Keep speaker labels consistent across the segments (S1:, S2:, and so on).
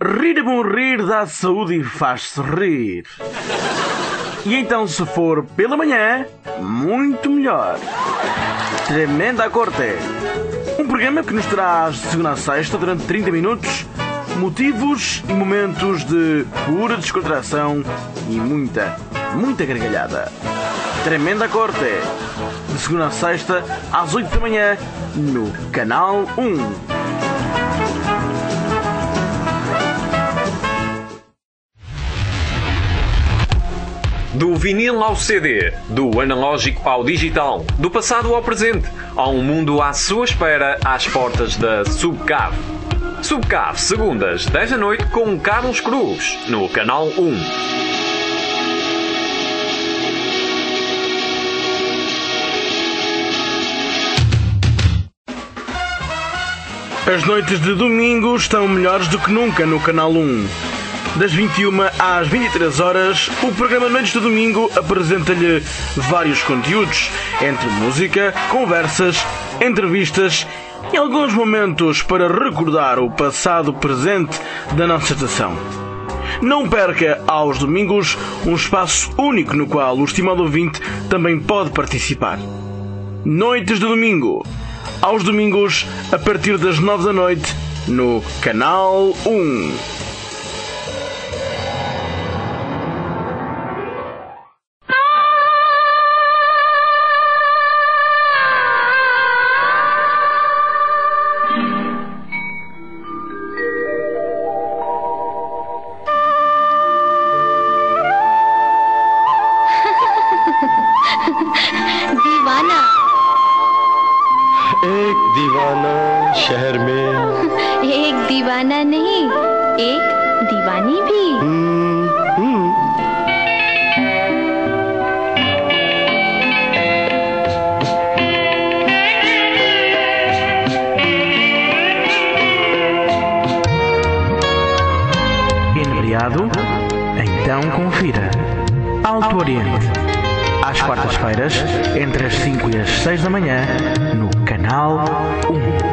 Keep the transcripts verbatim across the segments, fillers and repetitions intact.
S1: Rir é bom rir, dá saúde e faz-se rir. E então, se for pela manhã, muito melhor. Tremenda Corte. Um programa que nos traz de segunda a sexta, durante trinta minutos, motivos e momentos de pura descontração e muita, muita gargalhada. Tremenda Corte. De segunda a sexta, às oito da manhã, no Canal um.
S2: Do vinil ao C D, do analógico ao digital, do passado ao presente, há um mundo à sua espera às portas da Subcave. Subcave, segundas, dez da noite, com Carlos Cruz, no Canal um.
S1: As noites de domingo estão melhores do que nunca no Canal um. Das vinte e uma às vinte e três horas, o programa Noites de Domingo apresenta-lhe vários conteúdos, entre música, conversas, entrevistas e alguns momentos para recordar o passado presente da nossa estação. Não perca aos domingos um espaço único no qual o estimado ouvinte também pode participar. Noites de Domingo, aos domingos a partir das nove da noite, no Canal um.
S3: Então confira Alto Oriente, às quartas-feiras, entre as cinco e as seis da manhã, no Canal um.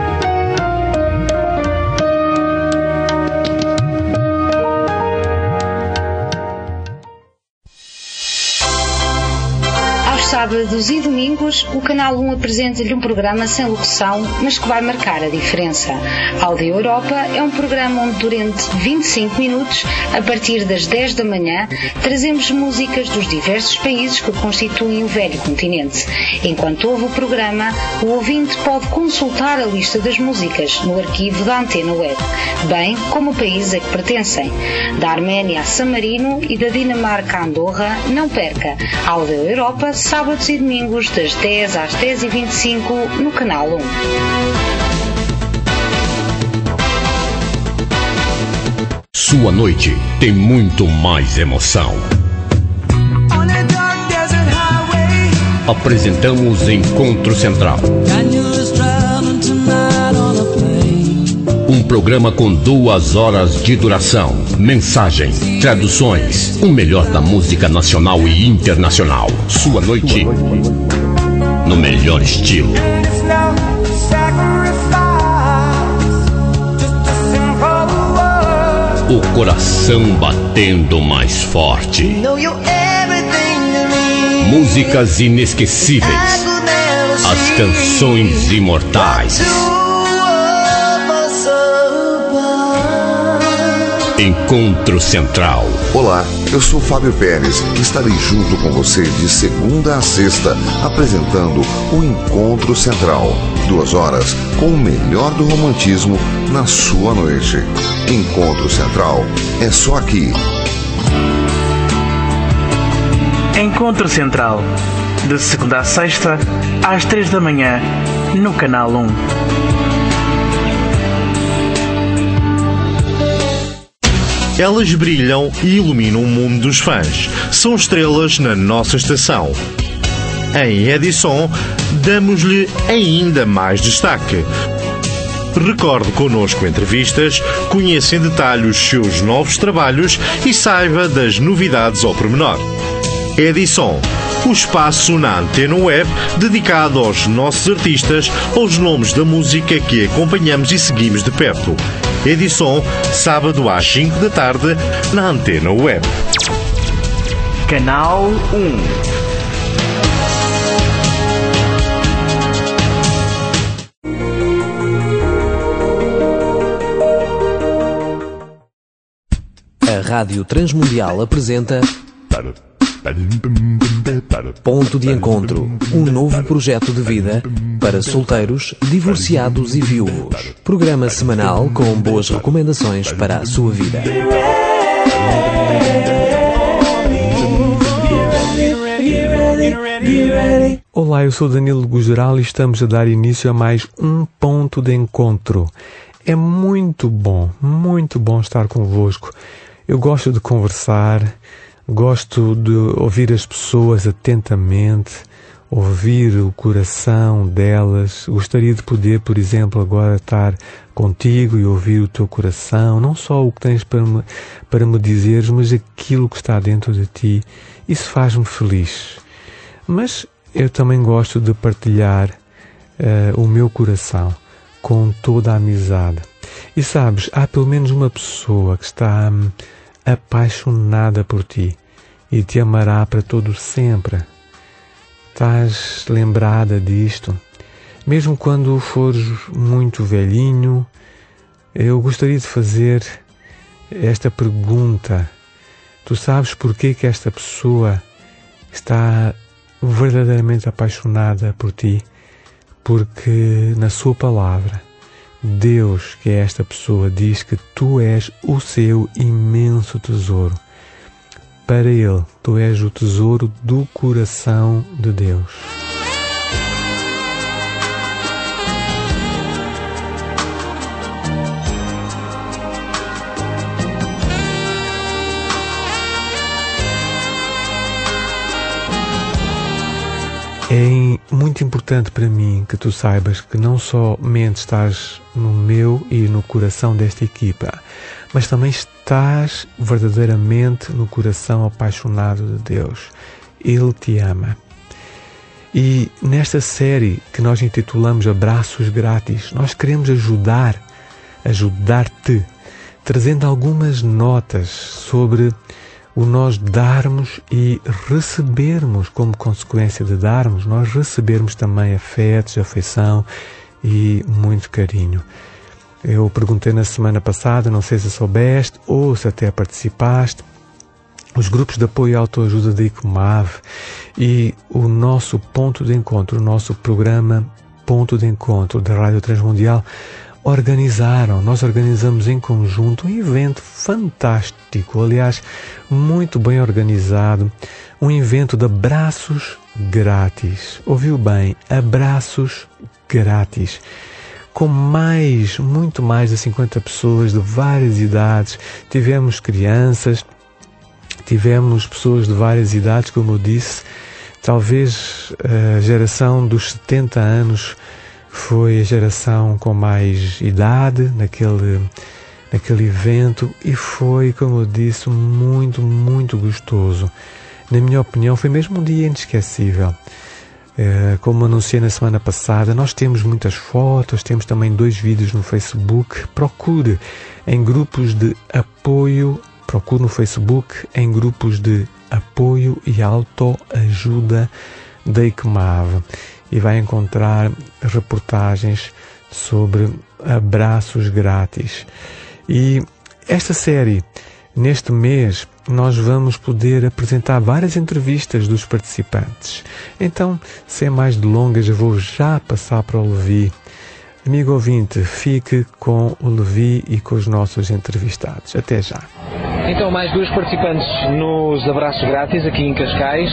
S4: Sábados e domingos, o Canal um apresenta-lhe um programa sem locução, mas que vai marcar a diferença. Áudio Europa é um programa onde, durante vinte e cinco minutos, a partir das dez da manhã, trazemos músicas dos diversos países que constituem o velho continente. Enquanto ouve o programa, o ouvinte pode consultar a lista das músicas no arquivo da Antena Web, bem como o país a que pertencem. Da Arménia a San Marino e da Dinamarca a Andorra, não perca. Áudio Europa, sábados e domingos, das dez às dez e vinte e cinco, no Canal um.
S5: Sua noite tem muito mais emoção. Apresentamos Encontro Central. Um programa com duas horas de duração, mensagens, traduções, o melhor da música nacional e internacional. Sua noite no melhor estilo. O coração batendo mais forte. Músicas inesquecíveis. As canções imortais. Encontro Central.
S6: Olá, eu sou Fábio Pérez e estarei junto com você de segunda a sexta, apresentando o Encontro Central. Duas horas com o melhor do romantismo na sua noite. Encontro Central é só aqui.
S3: Encontro Central, de segunda a sexta, às três da manhã, no Canal um.
S7: Elas brilham e iluminam o mundo dos fãs. São estrelas na nossa estação. Em Edison, damos-lhe ainda mais destaque. Recorde connosco entrevistas, conheça em detalhe os seus novos trabalhos e saiba das novidades ao pormenor. Edison, o espaço na Antena Web dedicado aos nossos artistas, aos nomes da música que acompanhamos e seguimos de perto. Edição sábado às cinco da tarde na Antena Web.
S3: Canal um.
S8: A Rádio Transmundial apresenta Ponto de Encontro, um novo projeto de vida para solteiros, divorciados e viúvos. Programa semanal com boas recomendações para a sua vida.
S9: Olá, eu sou Danilo Gugeral e estamos a dar início a mais um Ponto de Encontro. É muito bom, muito bom estar convosco. Eu gosto de conversar, gosto de ouvir as pessoas atentamente, ouvir o coração delas. Gostaria de poder, por exemplo, agora estar contigo e ouvir o teu coração, não só o que tens para me, para me dizeres, mas aquilo que está dentro de ti. Isso faz-me feliz. Mas eu também gosto de partilhar uh, o meu coração com toda a amizade. E sabes, há pelo menos uma pessoa que está hum, apaixonada por ti e te amará para todo sempre. Estás lembrada disto? Mesmo quando fores muito velhinho, eu gostaria de fazer esta pergunta. Tu sabes porquê que esta pessoa está verdadeiramente apaixonada por ti? Porque na sua palavra, Deus, que é esta pessoa, diz que tu és o seu imenso tesouro. Para Ele, tu és o tesouro do coração de Deus. É muito importante para mim que tu saibas que não somente estás no meu e no coração desta equipa, mas também estás verdadeiramente no coração apaixonado de Deus. Ele te ama. E nesta série que nós intitulamos Abraços Grátis, nós queremos ajudar, ajudar-te, trazendo algumas notas sobre o nós darmos e recebermos, como consequência de darmos, nós recebermos também afetos, afeição e muito carinho. Eu perguntei na semana passada, não sei se soubeste ou se até participaste, os grupos de apoio e autoajuda da ICOMAV e o nosso ponto de encontro, o nosso programa Ponto de Encontro da Rádio Transmundial, organizaram, nós organizamos em conjunto um evento fantástico, aliás, muito bem organizado, um evento de abraços grátis. Ouviu bem? Abraços grátis. Com mais, muito mais de cinquenta pessoas de várias idades. Tivemos crianças, tivemos pessoas de várias idades, como eu disse, talvez a geração dos setenta anos foi a geração com mais idade naquele, naquele evento e foi, como eu disse, muito, muito gostoso. Na minha opinião, foi mesmo um dia inesquecível. É, como anunciei na semana passada, nós temos muitas fotos, temos também dois vídeos no Facebook. Procure em grupos de apoio, procure no Facebook em grupos de apoio e autoajuda da ICMAV. E vai encontrar reportagens sobre abraços grátis. E esta série, neste mês, nós vamos poder apresentar várias entrevistas dos participantes. Então, sem mais delongas, eu vou já passar para o Levi. Amigo ouvinte, fique com o Levi e com os nossos entrevistados. Até já.
S10: Então, mais duas participantes nos abraços grátis aqui em Cascais,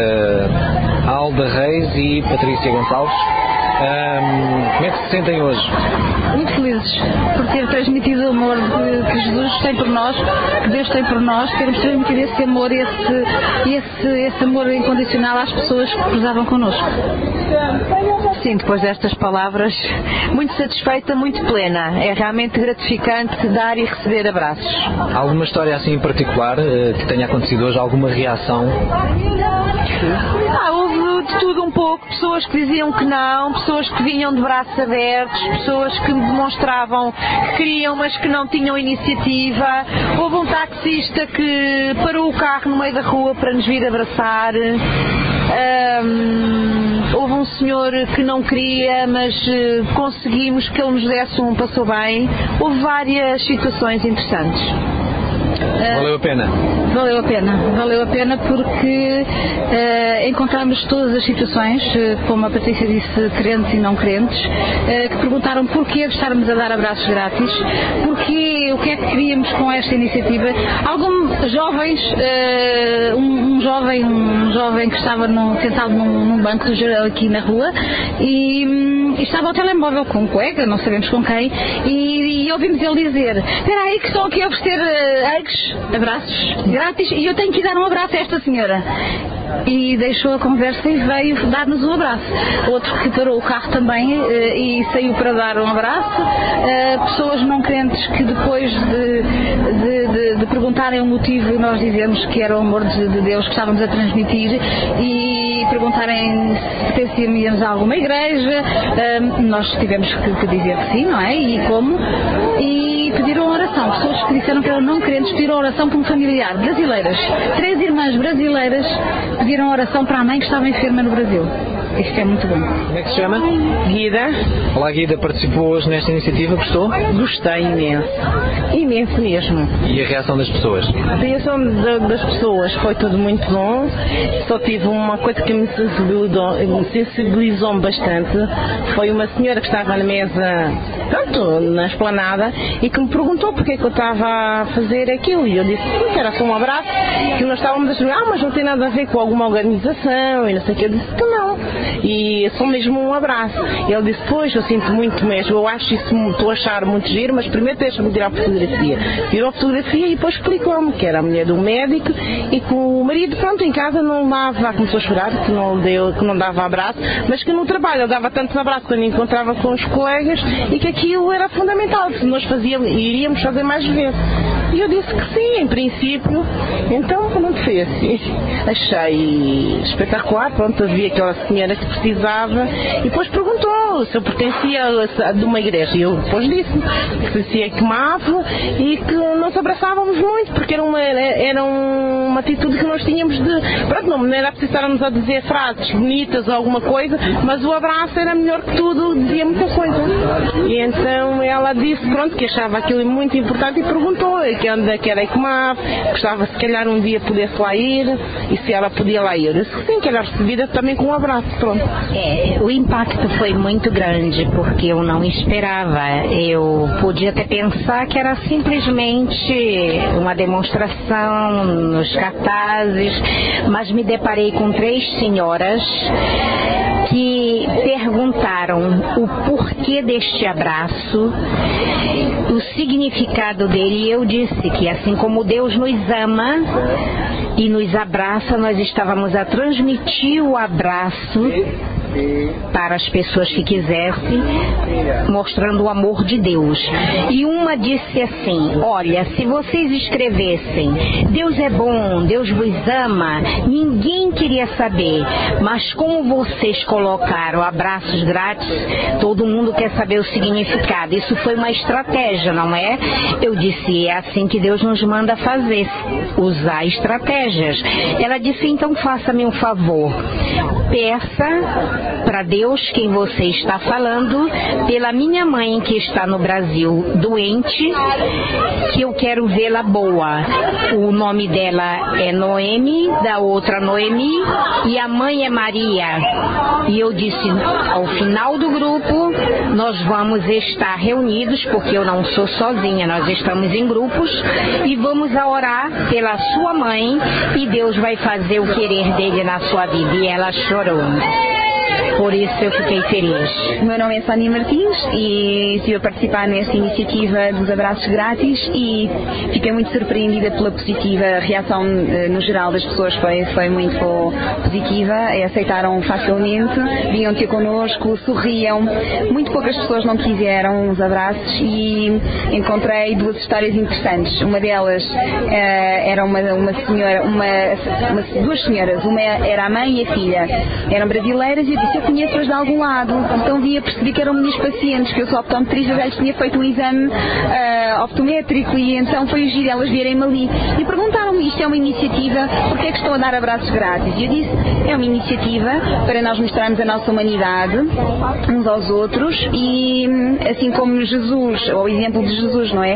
S10: uh, Alda Reis e Patrícia Gonçalves. Um, como é que se sentem hoje?
S11: Muito felizes por ter transmitido o amor que, que Jesus tem por nós, que Deus tem por nós, termos transmitido esse amor, esse, esse, esse amor incondicional às pessoas que cruzavam connosco.
S12: Sim, depois destas palavras, muito satisfeita, muito plena. É realmente gratificante dar e receber abraços.
S10: Alguma história assim em particular uh, que tenha acontecido hoje? Alguma reação?
S12: Ah, de tudo um pouco, pessoas que diziam que não, pessoas que vinham de braços abertos, pessoas que demonstravam que queriam, mas que não tinham iniciativa. Houve um taxista que parou o carro no meio da rua para nos vir abraçar. Um, houve um senhor que não queria, mas uh, conseguimos que ele nos desse um, passou bem. Houve várias situações interessantes.
S10: Valeu a pena?
S11: Valeu a pena, valeu a pena porque uh, encontramos todas as situações, uh, como a Patrícia disse, crentes e não crentes, uh, que perguntaram porquê de estarmos a dar abraços grátis, porquê, o que é que queríamos com esta iniciativa. Alguns jovens, uh, um, um jovem um jovem que estava no, sentado num, num banco aqui na rua e, um, e estava ao telemóvel com um colega, não sabemos com quem, e, e ouvimos ele dizer: espera aí que estão aqui a oferecer uh, abraços grátis e eu tenho que dar um abraço a esta senhora. E deixou a conversa e veio dar-nos um abraço. Outro que parou o carro também uh, e saiu para dar um abraço. Uh, pessoas não crentes que depois de, de, de, de perguntarem o motivo, nós dizemos que era o amor de, de Deus que estávamos a transmitir, e perguntarem se pertencíamos a alguma igreja, uh, nós tivemos que, que dizer que sim, não é? E como? E pediram oração. Pessoas que disseram que eram não crentes pediram oração por um familiar. Brasileiras. Três irmãs brasileiras pediram oração para a mãe que estava enferma no Brasil. Isto é muito bom.
S10: Como é que se chama?
S13: Guida.
S10: Olá, Guida, participou hoje nesta iniciativa, gostou?
S13: Gostei imenso. Imenso mesmo.
S10: E a reação das pessoas?
S13: A reação das pessoas foi tudo muito bom. Só tive uma coisa que me sensibilizou, me sensibilizou bastante. Foi uma senhora que estava na mesa, pronto, na esplanada, e que me perguntou porque é que eu estava a fazer aquilo. E eu disse que era só um abraço, que nós estávamos a dizer, ah, mas não tem nada a ver com alguma organização, e não sei o que. Eu disse que não. E é só mesmo um abraço. E ele disse, pois, eu sinto muito mesmo, eu acho isso, estou a achar muito giro, mas primeiro deixa-me tirar a fotografia. Tirou a fotografia e depois explicou-me que era a mulher do médico e que o marido, pronto, em casa não dava, começou a chorar, que não, deu, que não dava abraço, mas que no trabalho ele dava tantos abraços quando encontrava com os colegas e que aquilo era fundamental, que nós fazíamos, iríamos fazer mais vezes. E eu disse que sim, em princípio. Então, pronto, foi assim. Achei espetacular, pronto, havia aquela senhora que precisava e depois perguntou se eu pertencia a de uma igreja. E eu depois disse que pertencia a Ecmaf e que nós abraçávamos muito, porque era uma, era uma atitude que nós tínhamos de... Pronto, não era preciso estarmos a dizer frases bonitas ou alguma coisa, mas o abraço era melhor que tudo, dizia muita coisa. E então ela disse, pronto, que achava aquilo muito importante e perguntou que onde que era Ecmaf, gostava se calhar um dia pudesse lá ir e se ela podia lá ir. Eu disse que sim, que era recebida também com um abraço, pronto.
S14: É, o impacto foi muito grande porque eu não esperava. Eu podia até pensar que era simplesmente uma demonstração nos cartazes, mas me deparei com três senhoras que perguntaram o porquê deste abraço, o significado dele, e eu disse que assim como Deus nos ama e nos abraça, nós estávamos a transmitir o abraço para as pessoas que quisessem, mostrando o amor de Deus. E uma disse assim, olha, se vocês escrevessem Deus é bom, Deus vos ama, ninguém queria saber, mas como vocês colocaram abraços grátis, todo mundo quer saber o significado. Isso foi uma estratégia, não é? Eu disse, é assim que Deus nos manda fazer, usar estratégias. Ela disse, então faça-me um favor, peça para Deus quem você está falando, pela minha mãe que está no Brasil doente, que eu quero vê-la boa. O nome dela é Noemi, da outra Noemi, e a mãe é Maria. E eu disse, ao final do grupo, nós vamos estar reunidos, porque eu não sou sozinha, nós estamos em grupos, e vamos a orar pela sua mãe, e Deus vai fazer o querer dele na sua vida. E ela chorou. por isso eu fiquei feliz.
S15: O meu nome é Sónia Martins e estive a participar nesta iniciativa dos abraços grátis e fiquei muito surpreendida pela positiva a reação no geral das pessoas, foi, foi muito positiva, aceitaram facilmente, vinham ter connosco, sorriam. Muito poucas pessoas não quiseram os abraços e encontrei duas histórias interessantes. Uma delas uh, era uma, uma senhora, uma, uma, duas senhoras, uma era a mãe e a filha, eram brasileiras e eu disse, eu conheço-as de algum lado, então vim a perceber que eram minhas pacientes, que eu sou optometrista, já lhes tinha feito um exame uh, optométrico e então foi giro elas virem-me ali e perguntaram-me, isto é uma iniciativa, porque é que estão a dar abraços grátis? E eu disse, é uma iniciativa para nós mostrarmos a nossa humanidade uns aos outros e assim como Jesus, ou o exemplo de Jesus, não é?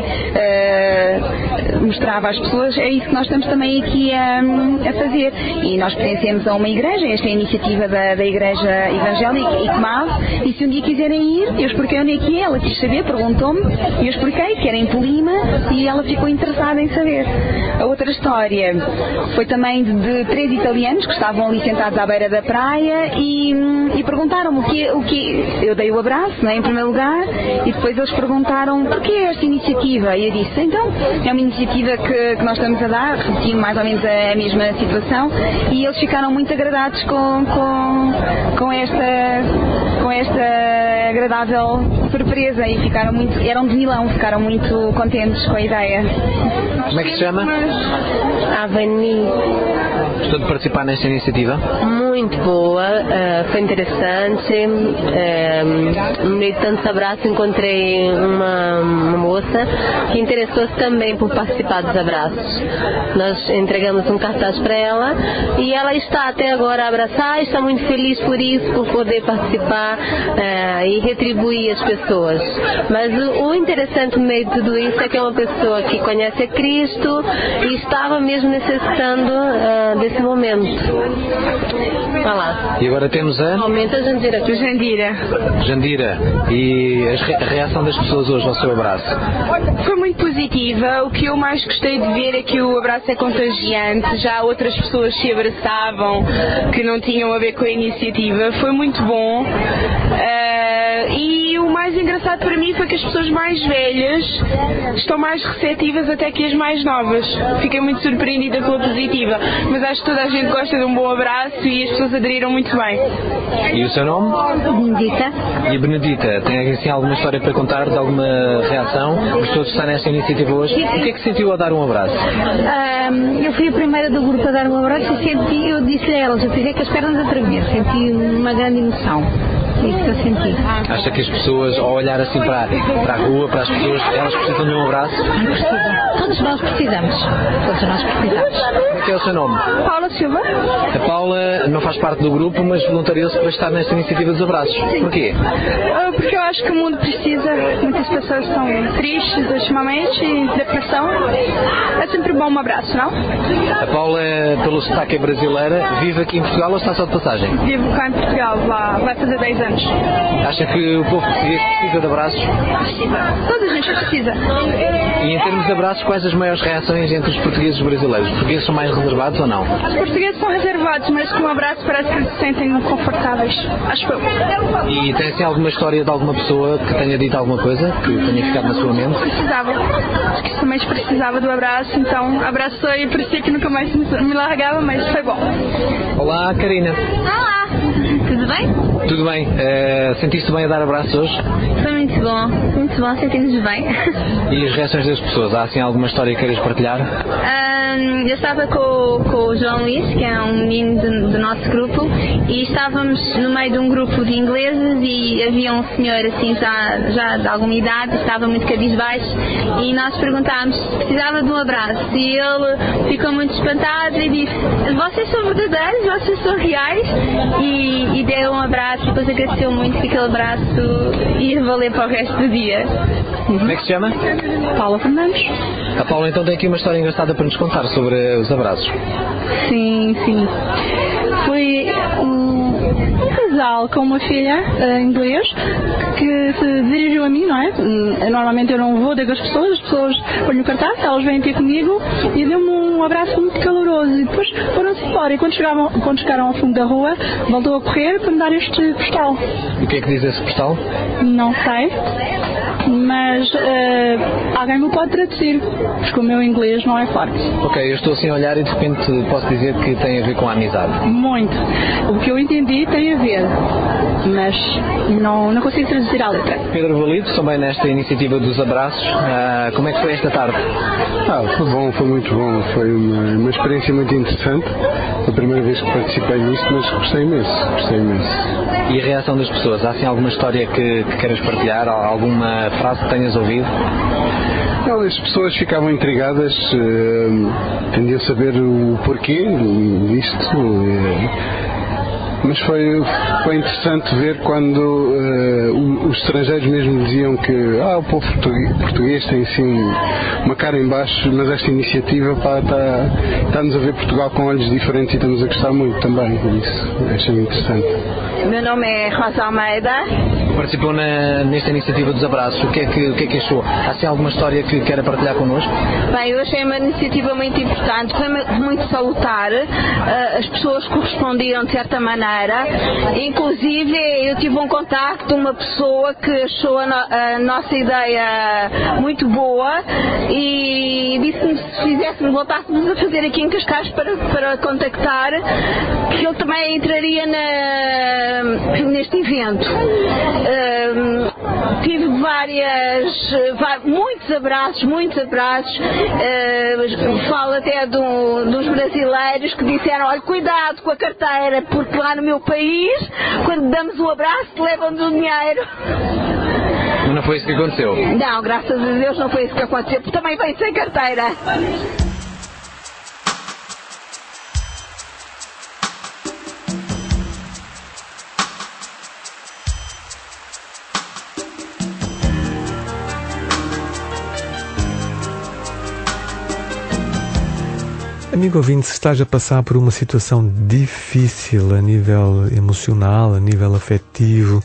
S15: Uh, mostrava às pessoas, é isso que nós estamos também aqui a, a fazer. E nós pertencemos a uma igreja, esta é a iniciativa da, da Igreja Evangélica I C M A V, e se um dia quiserem ir, eu expliquei onde é que é, ela quis saber, perguntou-me, e eu expliquei que era em Polima e ela ficou interessada em saber. A outra história foi também de, de três italianos que estavam ali sentados à beira da praia e, e perguntaram-me o que, o que eu dei o abraço, né, em primeiro lugar, e depois eles perguntaram porquê esta iniciativa, e eu disse, então, é uma iniciativa que, que nós estamos a dar, repetindo mais ou menos a, a mesma situação, e eles ficaram muito agradados com, com, com esta com esta agradável surpresa e ficaram muito, eram de Milão, ficaram muito contentes com a ideia.
S10: Como é que se chama?
S16: Avani.
S10: Gostou de participar nesta iniciativa?
S16: Muito boa, uh, foi interessante. Uh, no meio de tantos abraços encontrei uma, uma moça que interessou-se também por participar dos abraços. Nós entregamos um cartaz para ela e ela está até agora a abraçar, está muito feliz por isso, por poder participar uh, e retribuir as pessoas. Mas o, o interessante no meio de tudo isso é que é uma pessoa que conhece a Cristo e estava mesmo necessitando uh, desse momento. Vai lá.
S10: E agora temos a...
S16: Aumenta a Jandira.
S12: Jandira.
S10: Jandira. E a reação das pessoas hoje ao seu abraço?
S12: Foi muito positiva. O que eu mais gostei de ver é que o abraço é contagiante. Já outras pessoas se abraçavam que não tinham a ver com a iniciativa. Foi muito bom. Uh, e o mais engraçado para mim foi que as pessoas mais velhas estão mais receptivas até que as mais novas. Fiquei muito surpreendida pela positiva. Mas acho que toda a gente gosta de um bom abraço e as pessoas aderiram muito bem.
S10: E o seu nome?
S16: Benedita.
S10: E a Benedita, tem assim alguma história para contar, de alguma reação? Gostou de estar nesta iniciativa hoje? O que é que sentiu a dar um abraço?
S11: Um, eu fui a primeira do grupo a dar um abraço e senti, eu disse a elas, eu fiquei com as pernas a tremer, senti uma grande emoção. Isso que eu senti.
S10: Acha que as pessoas, ao olhar assim para, para a rua, para as pessoas, elas precisam de um abraço?
S11: Precisam. Todos nós precisamos. Todos nós precisamos.
S10: Como é que é o seu nome?
S12: Paula Silva.
S10: A Paula não faz parte do grupo, mas voluntariou-se para estar nesta iniciativa dos abraços. Porquê?
S12: Porque eu acho que o mundo precisa. Muitas pessoas são tristes ultimamente, depressão. É sempre bom um abraço, não?
S10: A Paula, pelo sotaque, é brasileira. Vive aqui em Portugal ou está só de passagem?
S12: Vivo cá em Portugal, lá vai fazer dez anos.
S10: Acha que o povo português precisa de abraços?
S12: Precisa. Toda a gente precisa.
S10: E em termos de abraços, quais as maiores reações entre os portugueses e os brasileiros? Os portugueses são mais reservados ou não?
S12: Os portugueses são reservados, mas com um abraço parece que eles se sentem confortáveis. Acho eu.
S10: E tem assim alguma história de alguma pessoa que tenha dito alguma coisa, que tenha ficado na sua mente?
S12: Precisava. Acho que somente precisava do abraço, então abraçou e parecia que nunca mais me largava, mas foi bom.
S10: Olá, Karina.
S11: Olá. Tudo bem?
S10: Tudo bem. Uh, Sentiste bem a dar abraços hoje?
S11: Foi muito bom. Muito bom, sentimos bem.
S10: E as reações das pessoas? Há assim alguma história que queiras partilhar?
S11: Um, eu estava com, com o João Luís, que é um menino do, do nosso grupo, e estávamos no meio de um grupo de ingleses e havia um senhor assim já, já de alguma idade, estava muito cabisbaixo, e nós perguntámos se precisava de um abraço, e ele ficou muito espantado e disse: vocês são verdadeiros, vocês são reais, e, e deu um abraço, e depois agradeceu muito que aquele abraço ia valer para o resto do dia.
S10: Como é que se chama?
S11: Paula Fernandes.
S10: A Paula então tem aqui uma história engraçada para nos contar sobre os abraços.
S12: Sim, sim. Foi um, um casal com uma filha uh, inglês que se dirigiu
S11: a mim, não é? Normalmente eu não vou ter com as pessoas, as pessoas põem o cartaz, elas vêm ter comigo e deu-me um abraço muito caloroso e depois foram-se embora e quando, chegavam, quando chegaram ao fundo da rua voltou a correr para me dar este postal.
S10: E o que é que diz esse postal?
S11: Não sei, mas uh, alguém me pode traduzir, porque o meu inglês não é forte.
S10: Ok, eu estou assim a olhar e de repente posso dizer que tem a ver com a amizade.
S11: Muito. O que eu entendi tem a ver, mas não, não consigo traduzir a letra.
S10: Pedro Valido, também nesta iniciativa dos abraços, uh, como é que foi esta tarde?
S17: Ah, foi bom, foi muito bom, foi uma, uma experiência muito interessante. Foi a primeira vez que participei nisto, mas gostei imenso, gostei imenso.
S10: E a reação das pessoas? Há assim alguma história que, que queiras partilhar? Alguma frase que tenhas ouvido?
S17: Não, as pessoas ficavam intrigadas, uh, tendiam a saber o porquê disto, uh, mas foi, foi interessante ver quando uh, os estrangeiros mesmo diziam que ah, o povo português, português tem assim uma cara em baixo, mas esta iniciativa está, está-nos a ver Portugal com olhos diferentes e estamos a gostar muito também, isso achei interessante.
S18: Meu nome é Rosa Almeida.
S10: Participou na, nesta iniciativa dos abraços, o que é que, o que, é que achou? Há assim alguma história que queira partilhar connosco?
S18: Bem, eu achei uma iniciativa muito importante, foi muito salutar, uh, as pessoas correspondiam de certa maneira, inclusive eu tive um contacto de uma pessoa que achou a, no, a nossa ideia muito boa e disse-me se fizéssemos, voltássemos a fazer aqui em Cascais para, para contactar, que ele também entraria na, neste evento. Uh, tive várias, muitos abraços, muitos abraços, uh, falo até do, dos brasileiros que disseram, olha, cuidado com a carteira, porque lá no meu país, quando damos um abraço, levam-nos o dinheiro.
S10: Mas não foi isso que aconteceu?
S18: Não, graças a Deus não foi isso que aconteceu, porque também vem sem carteira.
S9: Amigo ouvinte, se estás a passar por uma situação difícil a nível emocional, a nível afetivo,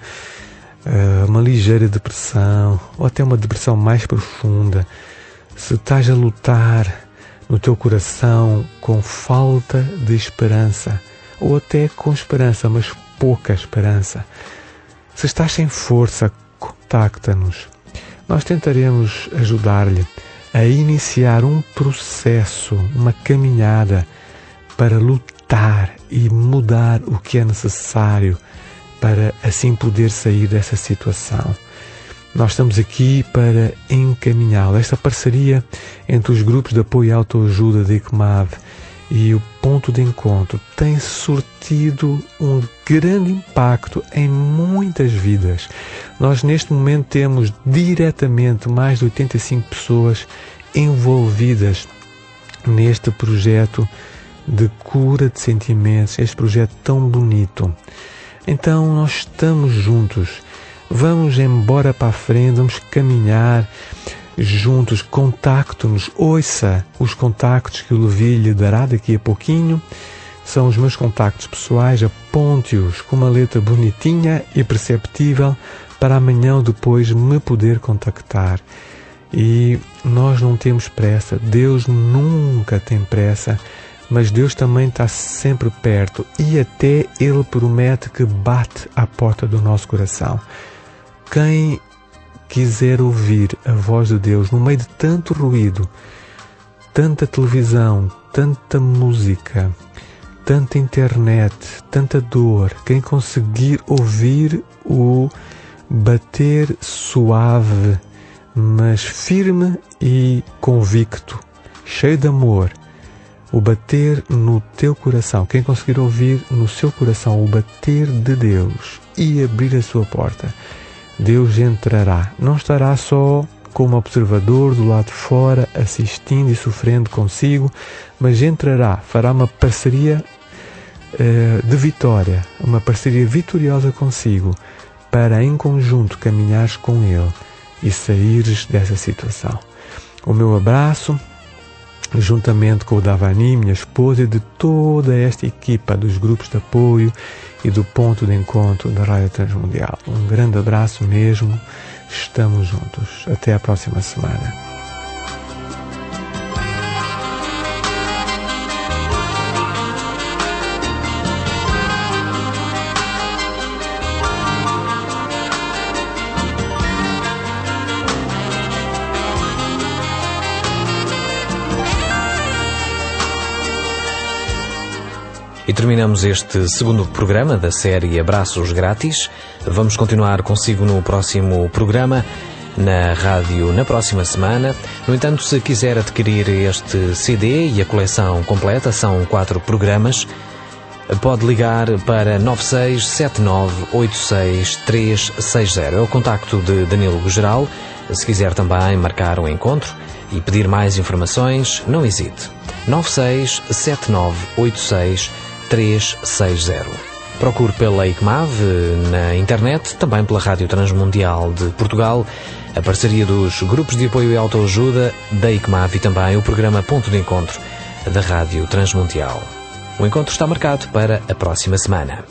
S9: uma ligeira depressão ou até uma depressão mais profunda, se estás a lutar no teu coração com falta de esperança ou até com esperança, mas pouca esperança, se estás sem força, contacta-nos. Nós tentaremos ajudar-lhe a iniciar um processo, uma caminhada para lutar e mudar o que é necessário para assim poder sair dessa situação. Nós estamos aqui para encaminhá-lo. Esta parceria entre os grupos de apoio e autoajuda da I C M A V e o Ponto de Encontro tem surtido um grande impacto em muitas vidas. Nós neste momento temos diretamente mais de oitenta e cinco pessoas envolvidas neste projeto de cura de sentimentos, este projeto tão bonito. Então nós estamos juntos, vamos embora para a frente, vamos caminhar juntos, contacte-nos, ouça os contactos que o Levi lhe dará daqui a pouquinho, são os meus contactos pessoais, aponte-os com uma letra bonitinha e perceptível para amanhã ou depois me poder contactar. E nós não temos pressa, Deus nunca tem pressa, mas Deus também está sempre perto e até Ele promete que bate à porta do nosso coração. Quem quiser ouvir a voz de Deus no meio de tanto ruído, tanta televisão, tanta música, tanta internet, tanta dor, quem conseguir ouvir o bater suave, mas firme e convicto, cheio de amor, o bater no teu coração, quem conseguir ouvir no seu coração o bater de Deus e abrir a sua porta, Deus entrará, não estará só como observador do lado de fora, assistindo e sofrendo consigo, mas entrará, fará uma parceria uh, de vitória, uma parceria vitoriosa consigo, para em conjunto caminhares com Ele e saíres dessa situação. O meu abraço, juntamente com o Davani, minha esposa, e de toda esta equipa dos grupos de apoio e do Ponto de Encontro da Rádio Transmundial. Um grande abraço mesmo, estamos juntos. Até à próxima semana.
S8: E terminamos este segundo programa da série Abraços Grátis. Vamos continuar consigo no próximo programa, na rádio, na próxima semana. No entanto, se quiser adquirir este C D e a coleção completa, são quatro programas, pode ligar para nove seis sete nove oito seis três seis zero. É o contacto de Danilo Geral. Se quiser também marcar um encontro e pedir mais informações, não hesite. nove seis sete nove oito seis três seis zero. Procure pela I C M A V na internet, também pela Rádio Transmundial de Portugal, a parceria dos grupos de apoio e autoajuda da I C M A V e também o programa Ponto de Encontro da Rádio Transmundial. O encontro está marcado para a próxima semana.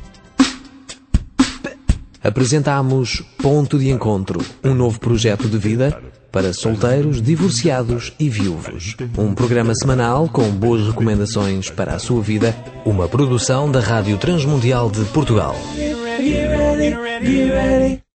S8: Apresentamos Ponto de Encontro, um novo projeto de vida para solteiros, divorciados e viúvos. Um programa semanal com boas recomendações para a sua vida, uma produção da Rádio Transmundial de Portugal.